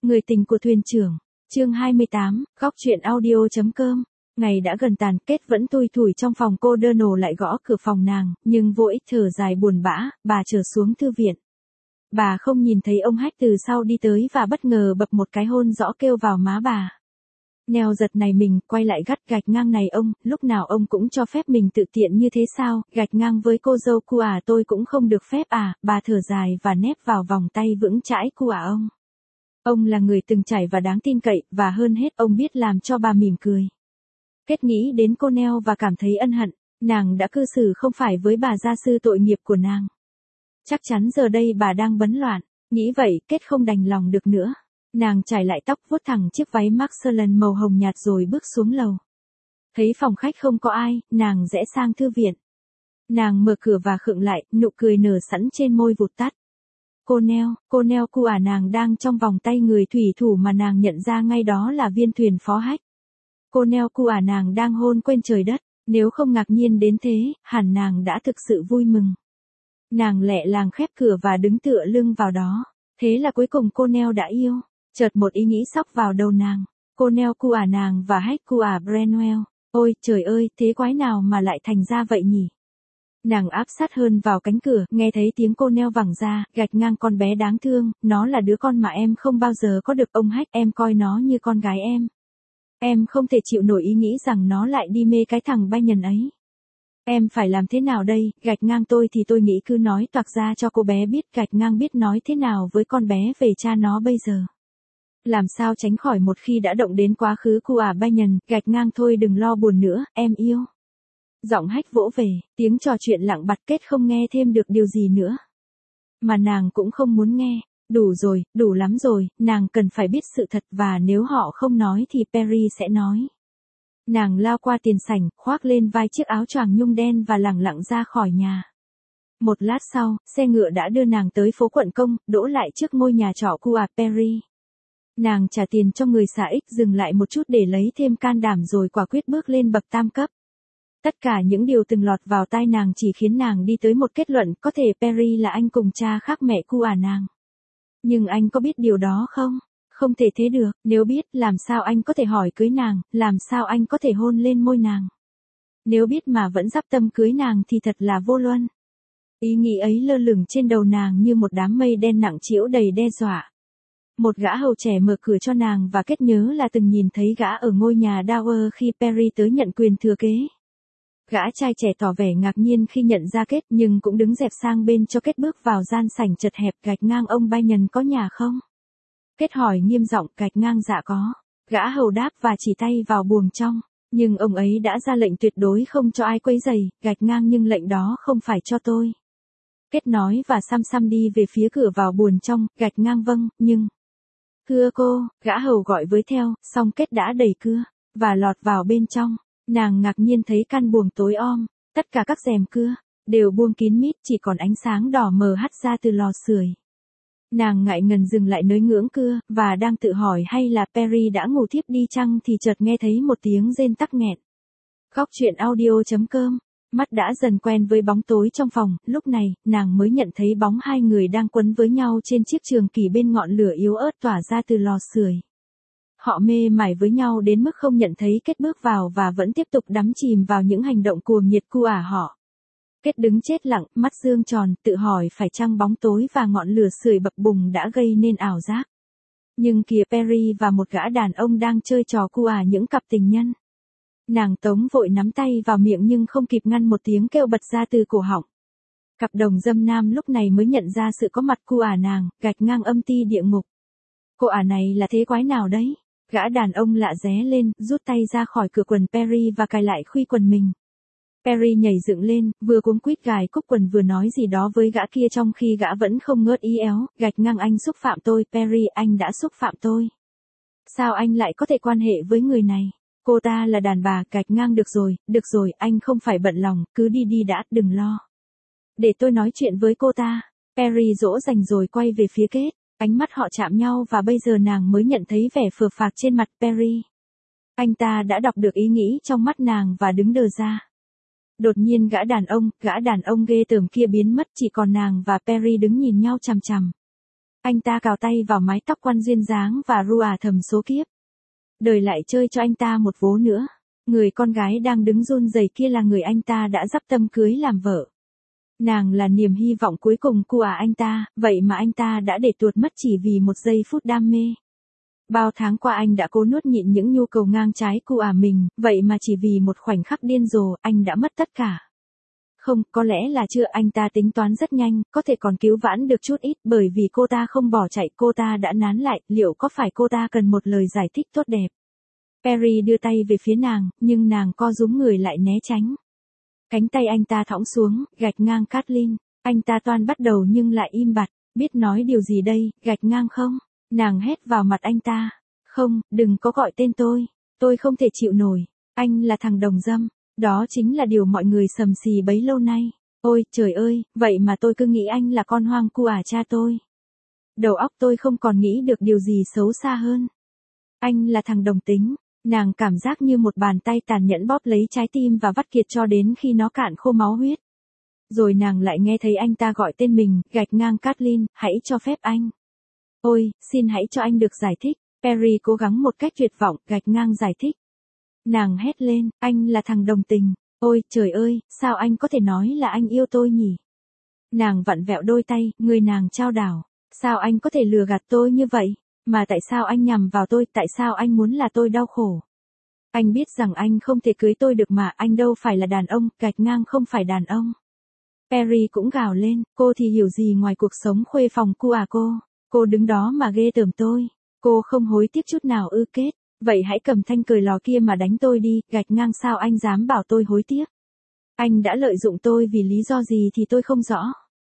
Người tình của thuyền trưởng. Chương 28, góc truyện audio.com. Ngày đã gần tàn, Kết vẫn thui thủi trong phòng cô đơn lại gõ cửa phòng nàng, nhưng vô ích thở dài buồn bã, bà trở xuống thư viện. Bà không nhìn thấy ông Hách từ sau đi tới và bất ngờ bập một cái hôn rõ kêu vào má bà. Neo giật này mình, quay lại gắt gạch ngang này ông, lúc nào ông cũng cho phép mình tự tiện như thế sao, gạch ngang với cô dâu cu à tôi cũng không được phép à, bà thở dài và nép vào vòng tay vững chãi cu à ông. Ông là người từng trải và đáng tin cậy, và hơn hết ông biết làm cho bà mỉm cười. Kết nghĩ đến cô Neo và cảm thấy ân hận, nàng đã cư xử không phải với bà gia sư tội nghiệp của nàng. Chắc chắn giờ đây bà đang bấn loạn, nghĩ vậy Kết không đành lòng được nữa. Nàng chải lại tóc vuốt thẳng chiếc váy Marcelin màu hồng nhạt rồi bước xuống lầu. Thấy phòng khách không có ai, nàng rẽ sang thư viện. Nàng mở cửa và khựng lại, nụ cười nở sẵn trên môi vụt tắt. Cô Neo cu à nàng đang trong vòng tay người thủy thủ mà nàng nhận ra ngay đó là viên thuyền phó Hách. Cô Neo cu à nàng đang hôn quên trời đất, nếu không ngạc nhiên đến thế, hẳn nàng đã thực sự vui mừng. Nàng lẹ làng khép cửa và đứng tựa lưng vào đó, thế là cuối cùng cô Neo đã yêu. Chợt một ý nghĩ xóc vào đầu nàng, cô Neo cu à nàng và Hách cu à Brenwell, ôi trời ơi, thế quái nào mà lại thành ra vậy nhỉ? Nàng áp sát hơn vào cánh cửa, nghe thấy tiếng cô Neo vẳng ra, gạch ngang con bé đáng thương, nó là đứa con mà em không bao giờ có được ông Hách, em coi nó như con gái em. Em không thể chịu nổi ý nghĩ rằng nó lại đi mê cái thằng Bayern ấy. Em phải làm thế nào đây, gạch ngang tôi thì tôi nghĩ cứ nói toạc ra cho cô bé biết, gạch ngang biết nói thế nào với con bé về cha nó bây giờ. Làm sao tránh khỏi một khi đã động đến quá khứ cu à Bayern, gạch ngang thôi đừng lo buồn nữa, em yêu. Giọng Hách vỗ về, tiếng trò chuyện lặng bặt Kết không nghe thêm được điều gì nữa. Mà nàng cũng không muốn nghe, đủ rồi, đủ lắm rồi, nàng cần phải biết sự thật và nếu họ không nói thì Perry sẽ nói. Nàng lao qua tiền sảnh, khoác lên vai chiếc áo choàng nhung đen và lẳng lặng ra khỏi nhà. Một lát sau, xe ngựa đã đưa nàng tới phố Quận Công, đỗ lại trước ngôi nhà trọ cu à Perry. Nàng trả tiền cho người xả ích dừng lại một chút để lấy thêm can đảm rồi quả quyết bước lên bậc tam cấp. Tất cả những điều từng lọt vào tai nàng chỉ khiến nàng đi tới một kết luận có thể Perry là anh cùng cha khác mẹ cu à nàng. Nhưng anh có biết điều đó không? Không thể thế được, nếu biết làm sao anh có thể hỏi cưới nàng, làm sao anh có thể hôn lên môi nàng. Nếu biết mà vẫn dắp tâm cưới nàng thì thật là vô luân. Ý nghĩ ấy lơ lửng trên đầu nàng như một đám mây đen nặng trĩu đầy đe dọa. Một gã hầu trẻ mở cửa cho nàng và Kết nhớ là từng nhìn thấy gã ở ngôi nhà Dower khi Perry tới nhận quyền thừa kế. Gã trai trẻ tỏ vẻ ngạc nhiên khi nhận ra Kết nhưng cũng đứng dẹp sang bên cho Kết bước vào gian sảnh chật hẹp. Gạch ngang ông Bayern có nhà không? Kết hỏi nghiêm giọng. Gạch ngang dạ có. Gã hầu đáp và chỉ tay vào buồng trong. Nhưng ông ấy đã ra lệnh tuyệt đối không cho ai quấy rầy. Gạch ngang nhưng lệnh đó không phải cho tôi. Kết nói và xăm xăm đi về phía cửa vào buồng trong. Gạch ngang vâng, nhưng... Thưa cô, gã hầu gọi với theo, xong Kết đã đẩy cưa, và lọt vào bên trong. Nàng ngạc nhiên thấy căn buồng tối om, tất cả các rèm cưa, đều buông kín mít chỉ còn ánh sáng đỏ mờ hắt ra từ lò sưởi. Nàng ngại ngần dừng lại nơi ngưỡng cưa, và đang tự hỏi hay là Perry đã ngủ thiếp đi chăng thì chợt nghe thấy một tiếng rên tắc nghẹn. Góc truyện audio.com. Mắt đã dần quen với bóng tối trong phòng, lúc này, nàng mới nhận thấy bóng hai người đang quấn với nhau trên chiếc trường kỷ bên ngọn lửa yếu ớt tỏa ra từ lò sưởi. Họ mê mải với nhau đến mức không nhận thấy Kết bước vào và vẫn tiếp tục đắm chìm vào những hành động cuồng nhiệt cu à họ. Kết đứng chết lặng, mắt dương tròn, tự hỏi phải chăng bóng tối và ngọn lửa sưởi bập bùng đã gây nên ảo giác. Nhưng kìa Perry và một gã đàn ông đang chơi trò cu à những cặp tình nhân. Nàng tống vội nắm tay vào miệng nhưng không kịp ngăn một tiếng kêu bật ra từ cổ họng. Cặp đồng dâm nam lúc này mới nhận ra sự có mặt cu à nàng, gạch ngang âm ti địa ngục. Cô ả này là thế quái nào đấy? Gã đàn ông lạ ré lên, rút tay ra khỏi cửa quần Perry và cài lại khuy quần mình. Perry nhảy dựng lên, vừa cuống quýt gài cúc quần vừa nói gì đó với gã kia trong khi gã vẫn không ngớt ý éo. Gạch ngang anh xúc phạm tôi, Perry, anh đã xúc phạm tôi. Sao anh lại có thể quan hệ với người này? Cô ta là đàn bà. Gạch ngang được rồi, anh không phải bận lòng, cứ đi đi đã, đừng lo. Để tôi nói chuyện với cô ta. Perry dỗ dành rồi quay về phía Kết. Ánh mắt họ chạm nhau và bây giờ nàng mới nhận thấy vẻ phờ phạc trên mặt Perry. Anh ta đã đọc được ý nghĩ trong mắt nàng và đứng đờ ra. Đột nhiên gã đàn ông ghê tởm kia biến mất chỉ còn nàng và Perry đứng nhìn nhau chằm chằm. Anh ta cào tay vào mái tóc quan duyên dáng và ru thầm số kiếp. Đời lại chơi cho anh ta một vố nữa. Người con gái đang đứng run rẩy kia là người anh ta đã dắp tâm cưới làm vợ. Nàng là niềm hy vọng cuối cùng của anh ta, vậy mà anh ta đã để tuột mất chỉ vì một giây phút đam mê. Bao tháng qua anh đã cố nuốt nhịn những nhu cầu ngang trái của mình, vậy mà chỉ vì một khoảnh khắc điên rồ, anh đã mất tất cả. Không, có lẽ là chưa, anh ta tính toán rất nhanh, có thể còn cứu vãn được chút ít, bởi vì cô ta không bỏ chạy, cô ta đã nán lại, liệu có phải cô ta cần một lời giải thích tốt đẹp? Perry đưa tay về phía nàng, nhưng nàng co rúm người lại né tránh. Cánh tay anh ta thõng xuống, gạch ngang Kathleen. Anh ta toan bắt đầu nhưng lại im bặt, biết nói điều gì đây, gạch ngang không? Nàng hét vào mặt anh ta. Không, đừng có gọi tên tôi không thể chịu nổi. Anh là thằng đồng dâm. Đó chính là điều mọi người sầm xì bấy lâu nay. Ôi, trời ơi, vậy mà tôi cứ nghĩ anh là con hoang của cha tôi. Đầu óc tôi không còn nghĩ được điều gì xấu xa hơn. Anh là thằng đồng tính. Nàng cảm giác như một bàn tay tàn nhẫn bóp lấy trái tim và vắt kiệt cho đến khi nó cạn khô máu huyết. Rồi nàng lại nghe thấy anh ta gọi tên mình, gạch ngang Kathleen, hãy cho phép anh. Ôi, xin hãy cho anh được giải thích. Perry cố gắng một cách tuyệt vọng, gạch ngang giải thích. Nàng hét lên, anh là thằng đồng tình. Ôi, trời ơi, sao anh có thể nói là anh yêu tôi nhỉ? Nàng vặn vẹo đôi tay, người nàng chao đảo. Sao anh có thể lừa gạt tôi như vậy? Mà tại sao anh nhằm vào tôi, tại sao anh muốn là tôi đau khổ? Anh biết rằng anh không thể cưới tôi được mà, anh đâu phải là đàn ông, gạch ngang không phải đàn ông. Perry cũng gào lên, cô thì hiểu gì ngoài cuộc sống khuê phòng của cô. Cô đứng đó mà ghê tởm tôi. Cô không hối tiếc chút nào ư kết. Vậy hãy cầm thanh cời lò kia mà đánh tôi đi, gạch ngang sao anh dám bảo tôi hối tiếc. Anh đã lợi dụng tôi vì lý do gì thì tôi không rõ.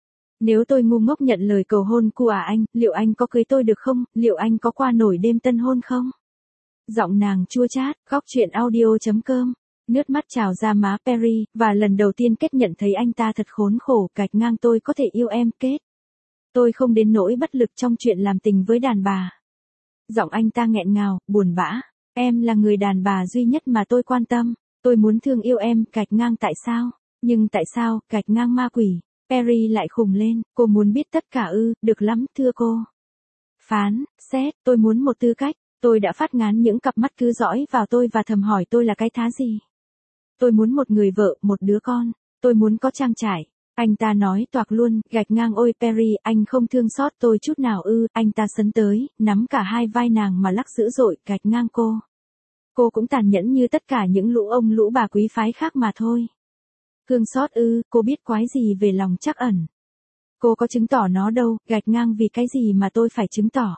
Nếu tôi ngu ngốc nhận lời cầu hôn của anh, liệu anh có cưới tôi được không, liệu anh có qua nổi đêm tân hôn không? Giọng nàng chua chát, góc chuyện audio.com. Nước mắt trào ra má Perry, và lần đầu tiên Kết nhận thấy anh ta thật khốn khổ, gạch ngang tôi có thể yêu em Kết. Tôi không đến nỗi bất lực trong chuyện làm tình với đàn bà. Giọng anh ta nghẹn ngào, buồn bã. Em là người đàn bà duy nhất mà tôi quan tâm. Tôi muốn thương yêu em, gạch ngang tại sao? Nhưng tại sao, gạch ngang ma quỷ? Perry lại khùng lên, cô muốn biết tất cả ư, được lắm, thưa cô. Phán, xét, tôi muốn một tư cách. Tôi đã phát ngán những cặp mắt cứ dõi vào tôi và thầm hỏi tôi là cái thá gì. Tôi muốn một người vợ, một đứa con. Tôi muốn có trang trải. Anh ta nói toạc luôn, gạch ngang ôi Perry, anh không thương xót tôi chút nào ư, anh ta sấn tới, nắm cả hai vai nàng mà lắc dữ dội, gạch ngang cô. Cô cũng tàn nhẫn như tất cả những lũ ông lũ bà quý phái khác mà thôi. Thương xót ư, cô biết quái gì về lòng trắc ẩn. Cô có chứng tỏ nó đâu, gạch ngang vì cái gì mà tôi phải chứng tỏ.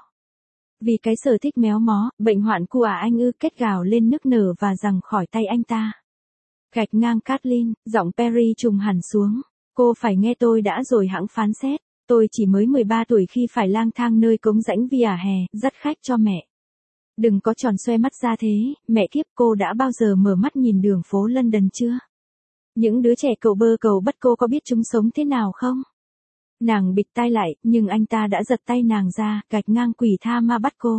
Vì cái sở thích méo mó, bệnh hoạn của anh ư, Kết gào lên nức nở và giằng khỏi tay anh ta. Gạch ngang Kathleen, giọng Perry trùng hẳn xuống. Cô phải nghe tôi đã rồi hẵng phán xét. Tôi chỉ mới 13 tuổi khi phải lang thang nơi cống rãnh vỉa hè, dắt khách cho mẹ. Đừng có tròn xoe mắt ra thế, mẹ kiếp, cô đã bao giờ mở mắt nhìn đường phố London chưa? Những đứa trẻ cầu bơ cầu bất cô có biết chúng sống thế nào không? Nàng bịt tai lại, nhưng anh ta đã giật tay nàng ra, gạch ngang quỷ tha ma bắt cô.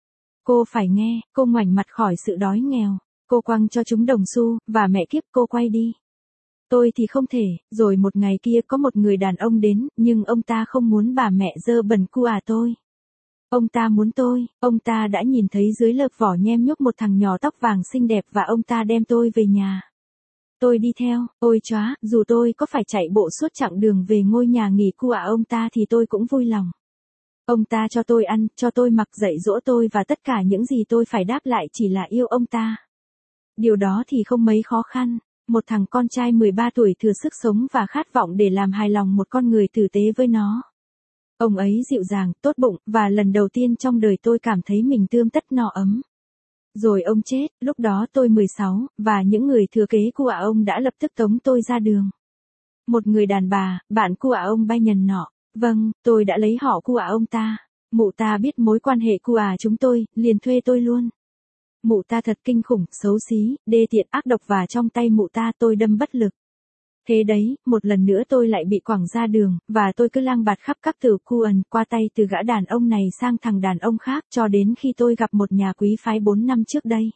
Cô phải nghe, cô ngoảnh mặt khỏi sự đói nghèo. Cô quăng cho chúng đồng xu, và mẹ kiếp cô quay đi. Tôi thì không thể, rồi một ngày kia có một người đàn ông đến, nhưng ông ta không muốn bà mẹ dơ bẩn của tôi. Ông ta muốn tôi, ông ta đã nhìn thấy dưới lớp vỏ nhem nhuốc một thằng nhỏ tóc vàng xinh đẹp và ông ta đem tôi về nhà. Tôi đi theo, ôi chóa, dù tôi có phải chạy bộ suốt chặng đường về ngôi nhà nghỉ của ông ta thì tôi cũng vui lòng. Ông ta cho tôi ăn, cho tôi mặc, dạy dỗ tôi và tất cả những gì tôi phải đáp lại chỉ là yêu ông ta. Điều đó thì không mấy khó khăn. Một thằng con trai 13 tuổi thừa sức sống và khát vọng để làm hài lòng một con người tử tế với nó. Ông ấy dịu dàng, tốt bụng, và lần đầu tiên trong đời tôi cảm thấy mình tươm tất no ấm. Rồi ông chết, lúc đó tôi 16, và những người thừa kế của ông đã lập tức tống tôi ra đường. Một người đàn bà, bạn của ông bay nhần nọ. Vâng, tôi đã lấy họ của ông ta. Mụ ta biết mối quan hệ của chúng tôi, liền thuê tôi luôn. Mụ ta thật kinh khủng, xấu xí, đê tiện, ác độc và trong tay mụ ta tôi đâm bất lực. Thế đấy, một lần nữa tôi lại bị quẳng ra đường, và tôi cứ lang bạt khắp các tử Kuan, qua tay từ gã đàn ông này sang thằng đàn ông khác cho đến khi tôi gặp một nhà quý phái 4 năm trước đây.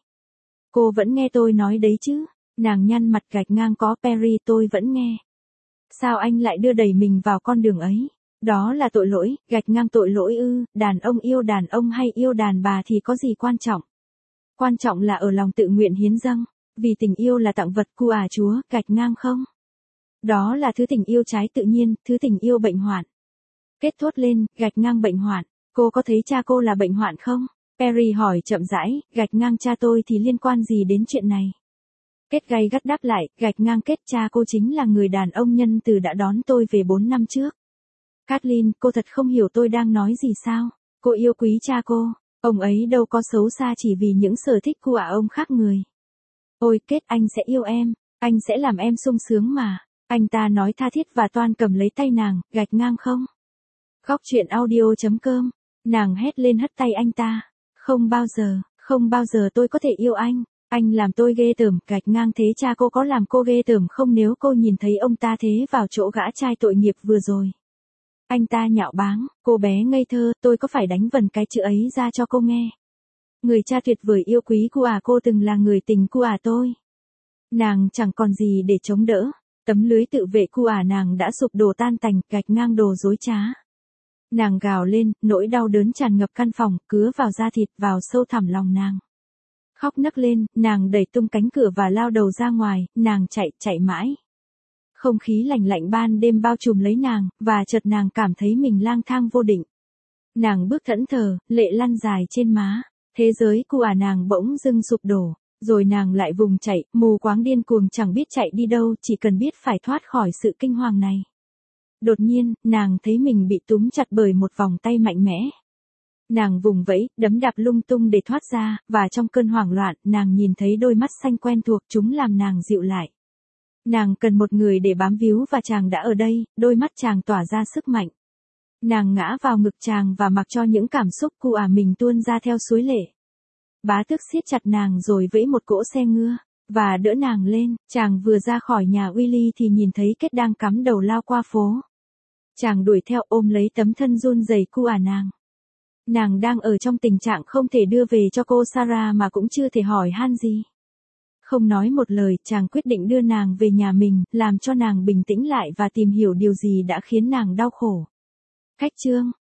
Cô vẫn nghe tôi nói đấy chứ? Nàng nhăn mặt, gạch ngang có Perry, tôi vẫn nghe. Sao anh lại đưa đẩy mình vào con đường ấy? Đó là tội lỗi, gạch ngang tội lỗi ư, đàn ông hay yêu đàn bà thì có gì quan trọng. Quan trọng là ở lòng tự nguyện hiến dâng, vì tình yêu là tặng vật của Chúa, gạch ngang không. Đó là thứ tình yêu trái tự nhiên, thứ tình yêu bệnh hoạn. Kết thốt lên, gạch ngang bệnh hoạn, cô có thấy cha cô là bệnh hoạn không? Perry hỏi chậm rãi, gạch ngang cha tôi thì liên quan gì đến chuyện này? Kết gay gắt đáp lại, gạch ngang kết cha cô chính là người đàn ông nhân từ đã đón tôi về 4 năm trước. Kathleen, cô thật không hiểu tôi đang nói gì sao? Cô yêu quý cha cô, ông ấy đâu có xấu xa chỉ vì những sở thích của ông khác người. Ôi Kết, anh sẽ yêu em, anh sẽ làm em sung sướng mà. Anh ta nói tha thiết và toan cầm lấy tay nàng, gạch ngang không. Góc truyện audio.com, nàng hét lên hất tay anh ta. Không bao giờ tôi có thể yêu anh làm tôi ghê tởm, gạch ngang thế cha cô có làm cô ghê tởm không nếu cô nhìn thấy ông ta thế vào chỗ gã trai tội nghiệp vừa rồi. Anh ta nhạo báng, cô bé ngây thơ, tôi có phải đánh vần cái chữ ấy ra cho cô nghe. Người cha tuyệt vời yêu quý cô cô từng là người tình của tôi. Nàng chẳng còn gì để chống đỡ, tấm lưới tự vệ của nàng đã sụp đổ tan tành, gạch ngang đồ dối trá. Nàng gào lên, nỗi đau đớn tràn ngập căn phòng, cứa vào da thịt, vào sâu thẳm lòng nàng. Khóc nấc lên, nàng đẩy tung cánh cửa và lao đầu ra ngoài, nàng chạy mãi. Không khí lạnh lạnh ban đêm bao trùm lấy nàng, và chợt nàng cảm thấy mình lang thang vô định. Nàng bước thẫn thờ, lệ lăn dài trên má, thế giới của nàng bỗng dưng sụp đổ, rồi nàng lại vùng chạy, mù quáng điên cuồng chẳng biết chạy đi đâu, chỉ cần biết phải thoát khỏi sự kinh hoàng này. Đột nhiên, nàng thấy mình bị túm chặt bởi một vòng tay mạnh mẽ. Nàng vùng vẫy, đấm đạp lung tung để thoát ra, và trong cơn hoảng loạn, nàng nhìn thấy đôi mắt xanh quen thuộc, chúng làm nàng dịu lại. Nàng cần một người để bám víu và chàng đã ở đây, đôi mắt chàng tỏa ra sức mạnh. Nàng ngã vào ngực chàng và mặc cho những cảm xúc của mình tuôn ra theo suối lệ. Bá tước siết chặt nàng rồi vẫy một cỗ xe ngựa, và đỡ nàng lên, chàng vừa ra khỏi nhà Willy thì nhìn thấy Kết đang cắm đầu lao qua phố. Chàng đuổi theo ôm lấy tấm thân run rẩy của nàng. Nàng đang ở trong tình trạng không thể đưa về cho cô Sarah mà cũng chưa thể hỏi han gì. Không nói một lời, chàng quyết định đưa nàng về nhà mình, làm cho nàng bình tĩnh lại và tìm hiểu điều gì đã khiến nàng đau khổ. Cách chương